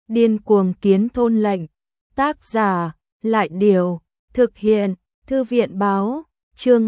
Điên cuồng kiến thôn lệnh. Tác giả, Lại Điều. Thực hiện, Thư viện báo. Chương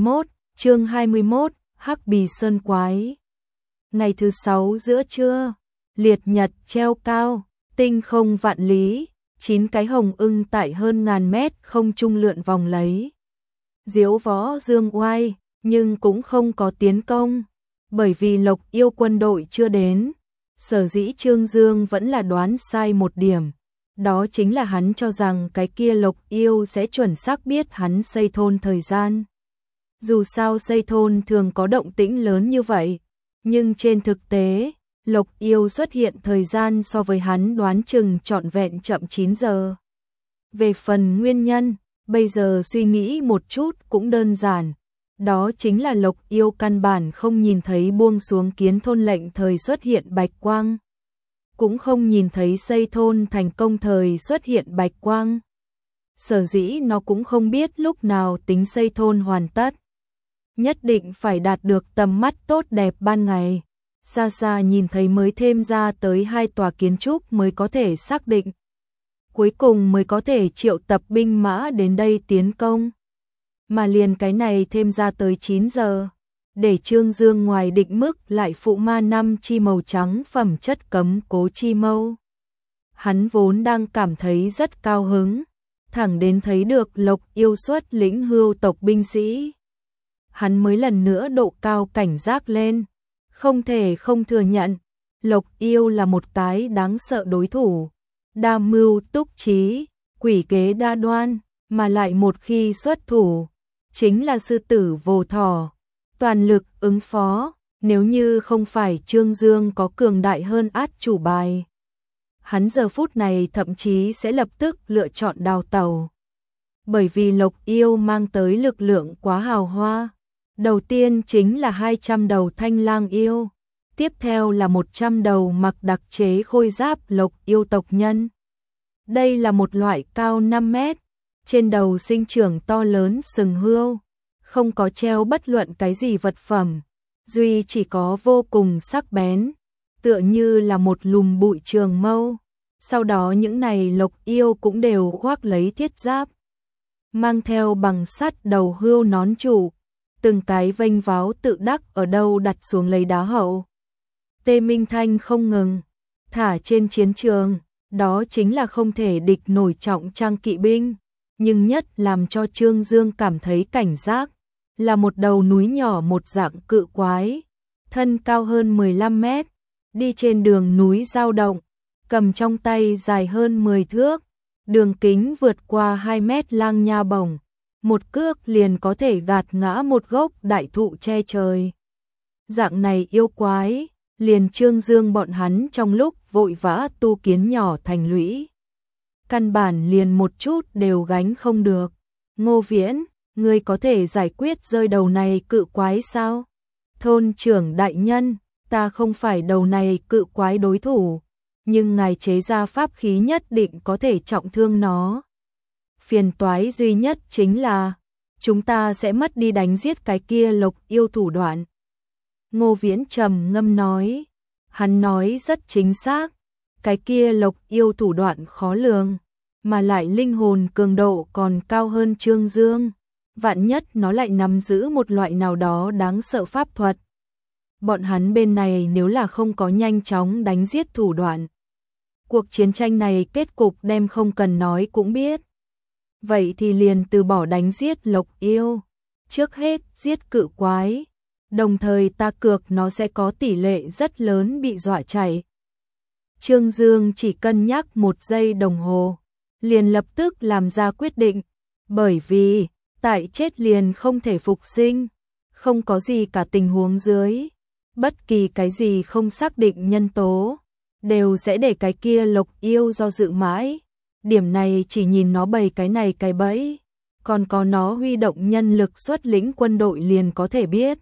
21, Hắc Bì Sơn Quái. Ngày thứ 6 giữa trưa, liệt nhật treo cao, tinh không vạn lý, 9 cái hồng ưng tại hơn ngàn mét không trung lượn vòng lấy. Diếu võ dương oai, nhưng cũng không có tiến công, bởi vì Lộc Yêu quân đội chưa đến. Sở dĩ Trương Dương vẫn là đoán sai một điểm, đó chính là hắn cho rằng cái kia Lộc Yêu sẽ chuẩn xác biết hắn xây thôn thời gian. Dù sao xây thôn thường có động tĩnh lớn như vậy, nhưng trên thực tế, Lộc Yêu xuất hiện thời gian so với hắn đoán chừng trọn vẹn chậm 9 giờ. Về phần nguyên nhân, bây giờ suy nghĩ một chút cũng đơn giản, đó chính là Lộc Yêu căn bản không nhìn thấy buông xuống kiến thôn lệnh thời xuất hiện bạch quang, cũng không nhìn thấy xây thôn thành công thời xuất hiện bạch quang. Sở dĩ nó cũng không biết lúc nào tính xây thôn hoàn tất. Nhất định phải đạt được tầm mắt tốt đẹp ban ngày, xa xa nhìn thấy mới thêm ra tới 2 tòa kiến trúc mới có thể xác định. Cuối cùng mới có thể triệu tập binh mã đến đây tiến công. Mà liền cái này thêm ra tới 9 giờ, để Trương Dương ngoài định mức lại phụ ma 5 chi màu trắng phẩm chất cấm cố chi mâu. Hắn vốn đang cảm thấy rất cao hứng, thẳng đến thấy được Lộc Yêu xuất lĩnh hưu tộc binh sĩ. Hắn mới lần nữa độ cao cảnh giác lên, không thể không thừa nhận, Lộc Yêu là một cái đáng sợ đối thủ, đa mưu túc trí, quỷ kế đa đoan, mà lại một khi xuất thủ, chính là sư tử vồ thỏ, toàn lực ứng phó, nếu như không phải Trương Dương có cường đại hơn át chủ bài. Hắn giờ phút này thậm chí sẽ lập tức lựa chọn đào tẩu. Bởi vì Lộc Yêu mang tới lực lượng quá hào hoa. Đầu tiên chính là 200 đầu thanh lang yêu, tiếp theo là 100 đầu mặc đặc chế khôi giáp Lộc Yêu tộc nhân. Đây là một loại cao 5 mét, trên đầu sinh trưởng to lớn sừng hươu, không có treo bất luận cái gì vật phẩm, duy chỉ có vô cùng sắc bén, tựa như là một lùm bụi trường mâu. Sau đó những này Lộc Yêu cũng đều khoác lấy thiết giáp, mang theo bằng sắt đầu hươu nón trụ, từng cái vênh váo tự đắc ở đâu đặt xuống lấy đá hậu. Tê Minh Thanh không ngừng thả trên chiến trường, đó chính là không thể địch nổi trọng trang kỵ binh, nhưng nhất làm cho Trương Dương cảm thấy cảnh giác, là một đầu núi nhỏ một dạng cự quái, thân cao hơn 15 mét, đi trên đường núi dao động, cầm trong tay dài hơn 10 thước, đường kính vượt qua 2 mét lang nha bổng, một cước liền có thể gạt ngã một gốc đại thụ che trời. Dạng này yêu quái, liền Trương Dương bọn hắn trong lúc vội vã tu kiến nhỏ thành lũy, căn bản liền một chút đều gánh không được. Ngô Viễn, ngươi có thể giải quyết rơi đầu này cự quái sao? Thôn trưởng đại nhân, ta không phải đầu này cự quái đối thủ, nhưng ngài chế ra pháp khí nhất định có thể trọng thương nó. Phiền toái duy nhất chính là, chúng ta sẽ mất đi đánh giết cái kia Lộc Yêu thủ đoạn. Ngô Viễn trầm ngâm nói, hắn nói rất chính xác, cái kia Lộc Yêu thủ đoạn khó lường, mà lại linh hồn cường độ còn cao hơn Trương Dương, vạn nhất nó lại nắm giữ một loại nào đó đáng sợ pháp thuật. Bọn hắn bên này nếu là không có nhanh chóng đánh giết thủ đoạn, cuộc chiến tranh này kết cục đem không cần nói cũng biết. Vậy thì liền từ bỏ đánh giết Lộc Yêu, trước hết giết cự quái, đồng thời ta cược nó sẽ có tỷ lệ rất lớn bị dọa chạy. Trương Dương chỉ cân nhắc 1 giây đồng hồ, liền lập tức làm ra quyết định, bởi vì tại chết liền không thể phục sinh, không có gì cả tình huống dưới, bất kỳ cái gì không xác định nhân tố, đều sẽ để cái kia Lộc Yêu do dự mãi. Điểm này chỉ nhìn nó bày cái này cái bẫy, còn có nó huy động nhân lực xuất lĩnh quân đội liền có thể biết.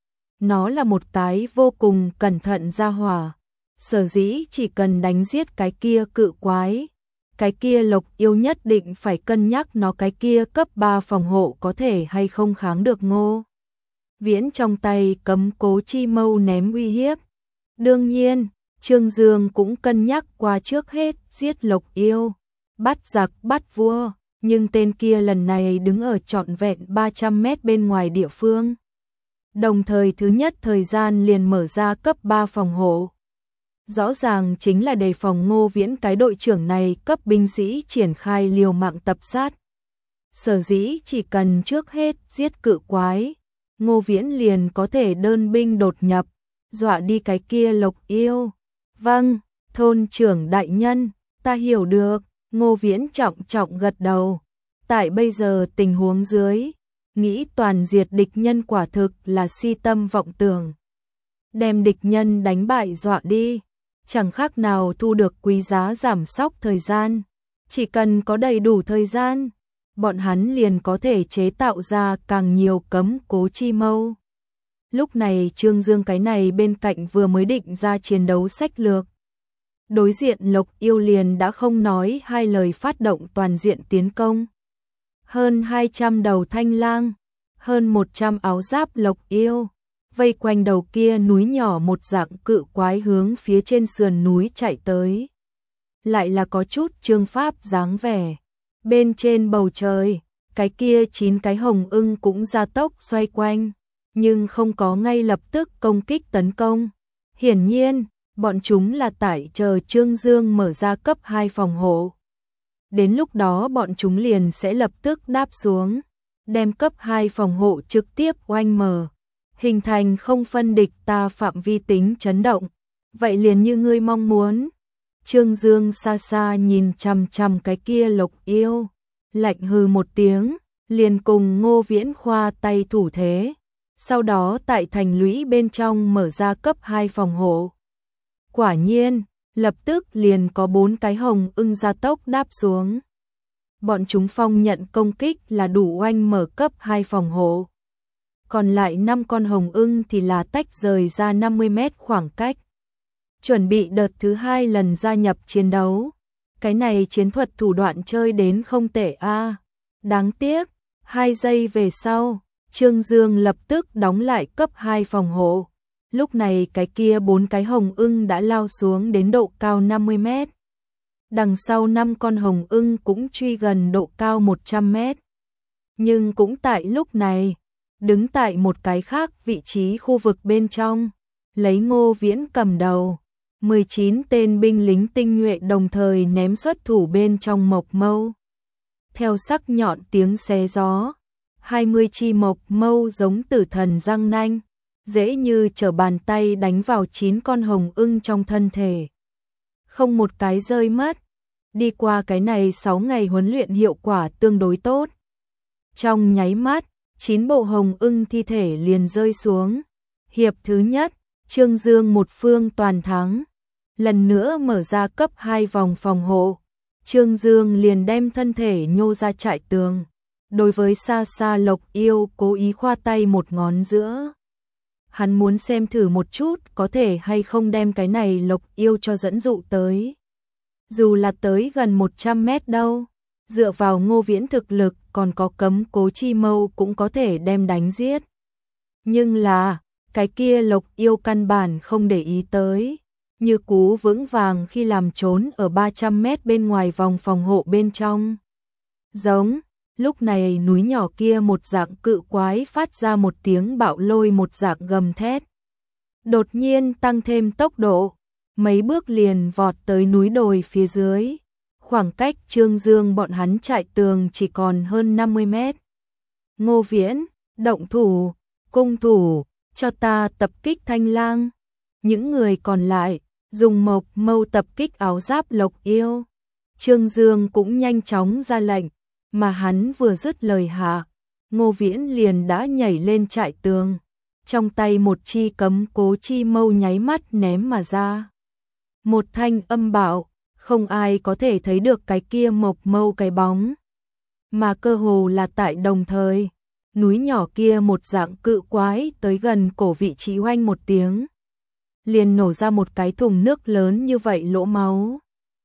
Nó là một cái vô cùng cẩn thận gia hỏa, sở dĩ chỉ cần đánh giết cái kia cự quái, cái kia Lộc Yêu nhất định phải cân nhắc nó cái kia cấp 3 phòng hộ có thể hay không kháng được Ngô Viễn trong tay cấm cố chi mâu ném uy hiếp. Đương nhiên, Trương Dương cũng cân nhắc qua trước hết giết Lộc Yêu, bắt giặc bắt vua, nhưng tên kia lần này đứng ở trọn vẹn 300 mét bên ngoài địa phương. Đồng thời thứ nhất thời gian liền mở ra cấp 3 phòng hộ. Rõ ràng chính là đề phòng Ngô Viễn cái đội trưởng này cấp binh sĩ triển khai liều mạng tập sát. Sở dĩ chỉ cần trước hết giết cự quái, Ngô Viễn liền có thể đơn binh đột nhập, dọa đi cái kia Lộc Yêu. Vâng, thôn trưởng đại nhân, ta hiểu được, Ngô Viễn trọng trọng gật đầu. Tại bây giờ tình huống dưới, nghĩ toàn diệt địch nhân quả thực là si tâm vọng tưởng. Đem địch nhân đánh bại dọa đi, chẳng khác nào thu được quý giá giảm sóc thời gian. Chỉ cần có đầy đủ thời gian, bọn hắn liền có thể chế tạo ra càng nhiều cấm cố chi mâu. Lúc này Trương Dương cái này bên cạnh vừa mới định ra chiến đấu sách lược. Đối diện Lộc Yêu liền đã không nói hai lời phát động toàn diện tiến công. Hơn 200 đầu thanh lang, hơn 100 áo giáp Lộc Yêu, vây quanh đầu kia núi nhỏ một dạng cự quái hướng phía trên sườn núi chạy tới. Lại là có chút chương pháp dáng vẻ. Bên trên bầu trời, cái kia 9 cái hồng ưng cũng gia tốc xoay quanh, nhưng không có ngay lập tức công kích tấn công. Hiển nhiên, bọn chúng là tại chờ Trương Dương mở ra cấp 2 phòng hộ. Đến lúc đó bọn chúng liền sẽ lập tức đáp xuống, đem cấp 2 phòng hộ trực tiếp oanh mở, hình thành không phân địch ta phạm vi tính chấn động. Vậy liền như ngươi mong muốn. Trương Dương xa xa nhìn chằm chằm cái kia Lộc Yêu, lạnh hừ một tiếng, liền cùng Ngô Viễn khoa tay thủ thế. Sau đó tại thành lũy bên trong mở ra cấp 2 phòng hộ. Quả nhiên, lập tức liền có 4 cái hồng ưng gia tốc đáp xuống. Bọn chúng phong nhận công kích là đủ oanh mở cấp 2 phòng hộ. Còn lại 5 con hồng ưng thì là tách rời ra 50 mét khoảng cách. Chuẩn bị đợt thứ 2 lần gia nhập chiến đấu. Cái này chiến thuật thủ đoạn chơi đến không tệ a. Đáng tiếc, 2 giây về sau, Trương Dương lập tức đóng lại cấp 2 phòng hộ. Lúc này cái kia 4 cái hồng ưng đã lao xuống đến độ cao 50 mét. Đằng sau 5 con hồng ưng cũng truy gần độ cao 100 mét. Nhưng cũng tại lúc này, đứng tại một cái khác vị trí khu vực bên trong, lấy Ngô Viễn cầm đầu, 19 tên binh lính tinh nhuệ đồng thời ném xuất thủ bên trong mộc mâu. Theo sắc nhọn tiếng xé gió, 20 chi mộc mâu giống tử thần răng nanh, dễ như trở bàn tay đánh vào 9 con hồng ưng trong thân thể. Không một cái rơi mất. Đi qua cái này 6 ngày huấn luyện hiệu quả tương đối tốt. Trong nháy mắt, 9 bộ hồng ưng thi thể liền rơi xuống. Hiệp thứ nhất, Trương Dương một phương toàn thắng. Lần nữa mở ra cấp 2 vòng phòng hộ. Trương Dương liền đem thân thể nhô ra trại tường. Đối với xa xa Lộc Yêu cố ý khoa tay một ngón giữa. Hắn muốn xem thử một chút có thể hay không đem cái này Lộc Yêu cho dẫn dụ tới. Dù là tới gần 100 mét đâu, dựa vào Ngô Viễn thực lực còn có cấm cố chi mâu cũng có thể đem đánh giết. Nhưng là, cái kia Lộc Yêu căn bản không để ý tới, như cú vững vàng khi làm trốn ở 300 mét bên ngoài vòng phòng hộ bên trong. Giống, lúc này núi nhỏ kia một dạng cự quái phát ra một tiếng bạo lôi một dạng gầm thét. Đột nhiên tăng thêm tốc độ, mấy bước liền vọt tới núi đồi phía dưới. Khoảng cách Trương Dương bọn hắn chạy tường chỉ còn hơn 50 mét. Ngô Viễn, động thủ, cung thủ, cho ta tập kích thanh lang. Những người còn lại, dùng mộc mâu tập kích áo giáp Lộc Yêu. Trương Dương cũng nhanh chóng ra lệnh, mà hắn vừa dứt lời hạ, Ngô Viễn liền đã nhảy lên trại tường. Trong tay một chi cấm cố chi mâu nháy mắt ném mà ra. Một thanh âm bạo, không ai có thể thấy được cái kia mộc mâu cái bóng. Mà cơ hồ là tại đồng thời, núi nhỏ kia một dạng cự quái tới gần cổ vị trí oanh một tiếng. Liền nổ ra một cái thùng nước lớn như vậy lỗ máu.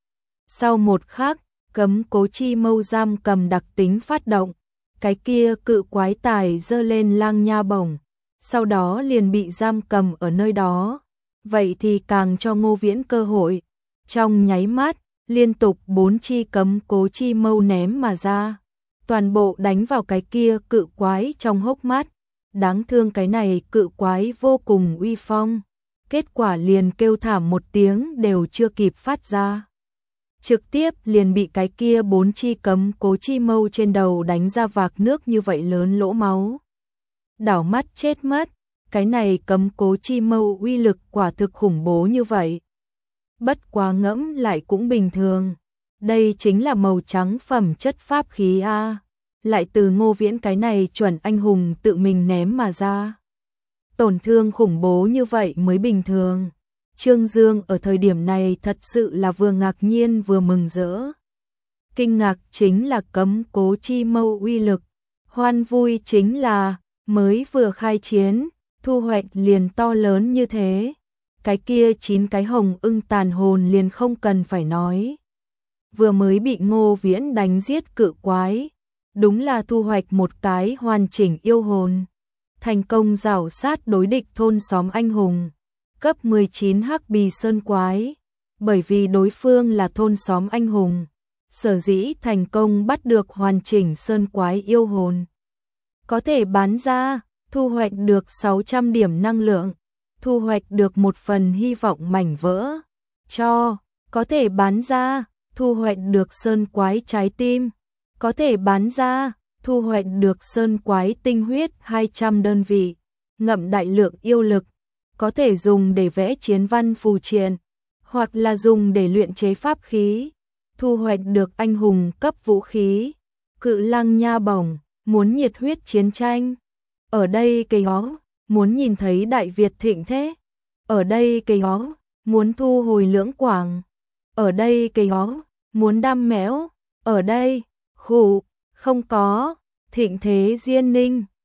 Sau một khắc, cấm cố chi mâu giam cầm đặc tính phát động. Cái kia cự quái tài giơ lên lang nha bổng. Sau đó liền bị giam cầm ở nơi đó. vậy thì càng cho Ngô Viễn cơ hội. Trong nháy mắt, liên tục 4 chi cấm cố chi mâu ném mà ra, toàn bộ đánh vào cái kia cự quái trong hốc mắt. Đáng thương cái này cự quái vô cùng uy phong, kết quả liền kêu thảm một tiếng đều chưa kịp phát ra, trực tiếp liền bị cái kia 4 chi cấm cố chi mâu trên đầu đánh ra vạc nước như vậy lớn lỗ máu. Đảo mắt chết mất, cái này cấm cố chi mâu uy lực quả thực khủng bố như vậy. Bất quá ngẫm lại cũng bình thường, đây chính là màu trắng phẩm chất pháp khí a, lại từ Ngô Viễn cái này chuẩn anh hùng tự mình ném mà ra. Tổn thương khủng bố như vậy mới bình thường. Trương Dương ở thời điểm này thật sự là vừa ngạc nhiên vừa mừng rỡ. Kinh ngạc chính là cấm cố chi mâu uy lực, hoan vui chính là mới vừa khai chiến, thu hoạch liền to lớn như thế. Cái kia 9 cái hồng ưng tàn hồn liền không cần phải nói. Vừa mới bị Ngô Viễn đánh giết cự quái, đúng là thu hoạch một cái hoàn chỉnh yêu hồn. Thành công rảo sát đối địch thôn xóm anh hùng, cấp 19 hắc bì sơn quái. Bởi vì đối phương là thôn xóm anh hùng, sở dĩ thành công bắt được hoàn chỉnh sơn quái yêu hồn. Có thể bán ra, thu hoạch được 600 điểm năng lượng, thu hoạch được một phần hy vọng mảnh vỡ. Có thể bán ra, thu hoạch được sơn quái trái tim. Có thể bán ra, thu hoạch được sơn quái tinh huyết 200 đơn vị, ngậm đại lượng yêu lực, có thể dùng để vẽ chiến văn phù triện, hoặc là dùng để luyện chế pháp khí, thu hoạch được anh hùng cấp vũ khí, cự lăng nha bổng, muốn nhiệt huyết chiến tranh. Ở đây cây hó, muốn nhìn thấy Đại Việt thịnh thế. Ở đây cây hó, muốn thu hồi lưỡng quảng. Ở đây cây hó, muốn đam mẽo. Ở đây, khủ, không có, thịnh thế diên ninh.